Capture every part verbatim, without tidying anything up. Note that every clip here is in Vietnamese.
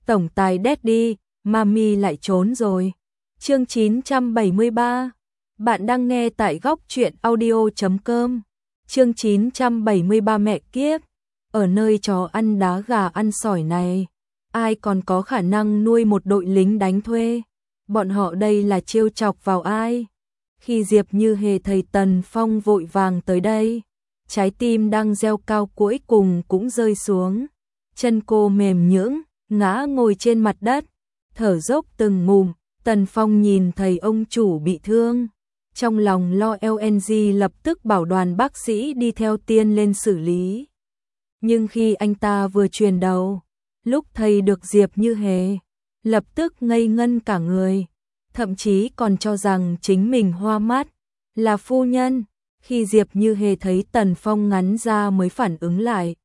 tổng tài Daddy, Mami lại trốn rồi. Chương chín trăm bảy mươi ba. Bạn đang nghe tại góc truyện audio chấm com. Chương chín trăm bảy mươi ba mẹ kiếp. Ở nơi chó ăn đá gà ăn sỏi này, ai còn có khả năng nuôi một đội lính đánh thuê? Bọn họ đây là trêu chọc vào ai? Khi Diệp Như Hề thấy Tần Phong vội vàng tới đây, trái tim đang gieo cao cuối cùng cũng rơi xuống. Chân cô mềm nhũn, ngã ngồi trên mặt đất, thở dốc từng ngụm. Tần Phong nhìn thấy ông chủ bị thương, trong lòng lo lờ en giê lập tức bảo đoàn bác sĩ đi theo Tiên lên xử lý. Nhưng khi anh ta vừa truyền đầu, lúc thấy được Diệp Như Hề, lập tức ngây ngân cả người, thậm chí còn cho rằng chính mình hoa mắt. Là phu nhân. Khi Diệp Như Hề thấy Tần Phong ngắn ra mới phản ứng lại.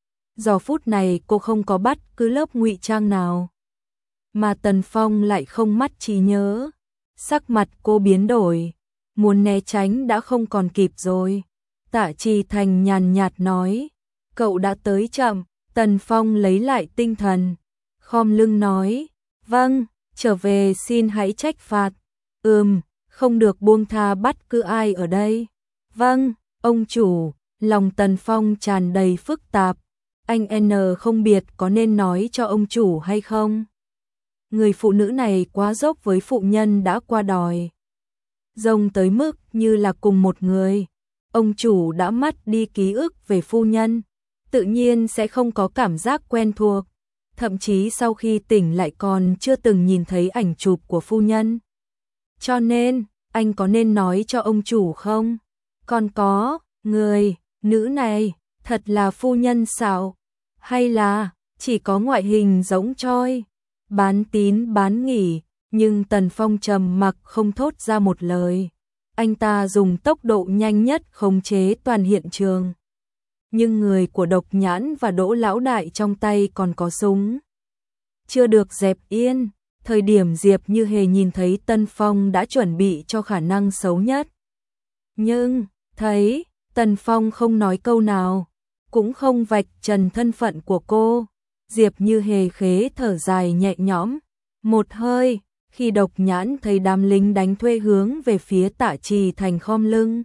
Giờ phút này cô không có bắt cứ lớp ngụy trang nào, mà Tần Phong lại không mất trí nhớ. Sắc mặt cô biến đổi, muốn né tránh đã không còn kịp rồi. Tạ Trì Thành nhàn nhạt nói, cậu đã tới chậm. Tần Phong lấy lại tinh thần, khom lưng nói, vâng, trở về xin hãy trách phạt. Ừm, không được buông tha bất cứ ai ở đây. Vâng, ông chủ. Lòng Tần Phong tràn đầy phức tạp. Anh N không biết có nên nói cho ông chủ hay không. Người phụ nữ này quá dốc với phụ nhân đã qua đòi rông tới mức như là cùng một người. Ông chủ đã mất đi ký ức về phu nhân, tự nhiên sẽ không có cảm giác quen thuộc. Thậm chí sau khi tỉnh lại còn chưa từng nhìn thấy ảnh chụp của phu nhân. Cho nên, anh có nên nói cho ông chủ không? Còn có, người, nữ này, thật là phu nhân sao? Hay là, chỉ có ngoại hình giống Choi? Bán tín bán nghỉ, nhưng Tần Phong trầm mặc không thốt ra một lời. Anh ta dùng tốc độ nhanh nhất khống chế toàn hiện trường. Nhưng người của Độc Nhãn và Đỗ Lão Đại trong tay còn có súng, chưa được dẹp yên. Thời điểm Diệp Như Hề nhìn thấy Tần Phong đã chuẩn bị cho khả năng xấu nhất. Nhưng, thấy, Tần Phong không nói câu nào, cũng không vạch trần thân phận của cô. Diệp Như Hề khế thở dài nhẹ nhõm, một hơi, khi Độc Nhãn thấy đám lính đánh thuê hướng về phía Tạ Trì Thành khom lưng.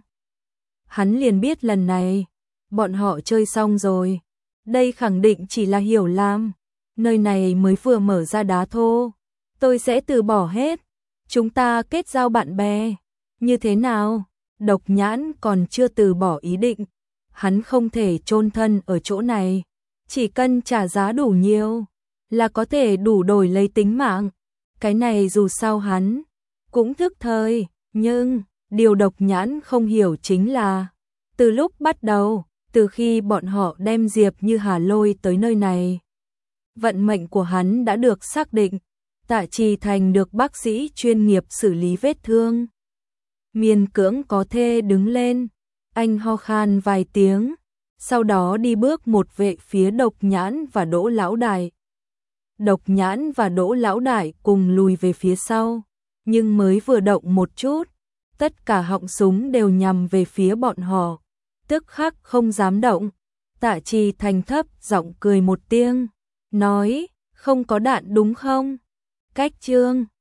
Hắn liền biết lần này, bọn họ chơi xong rồi. Đây khẳng định chỉ là hiểu lầm. Nơi này mới vừa mở ra đá thô. Tôi sẽ từ bỏ hết. Chúng ta kết giao bạn bè. Như thế nào? Độc Nhãn còn chưa từ bỏ ý định. Hắn không thể chôn thân ở chỗ này. Chỉ cần trả giá đủ nhiều là có thể đủ đổi lấy tính mạng. Cái này dù sao hắn cũng thức thời. Nhưng điều Độc Nhãn không hiểu chính là, từ lúc bắt đầu, từ khi bọn họ đem Diệp Như Hà lôi tới nơi này, vận mệnh của hắn đã được xác định. Tạ Trì Thành được bác sĩ chuyên nghiệp xử lý vết thương, miễn cưỡng có thể đứng lên. Anh ho khan vài tiếng, sau đó đi bước một về phía Độc Nhãn và Đỗ Lão Đại. Độc Nhãn và Đỗ Lão Đại cùng lùi về phía sau, nhưng mới vừa động một chút, tất cả họng súng đều nhằm về phía bọn họ, tức khắc không dám động. Tạ Trì Thành thấp giọng cười một tiếng, nói, không có đạn đúng không? Cách trương,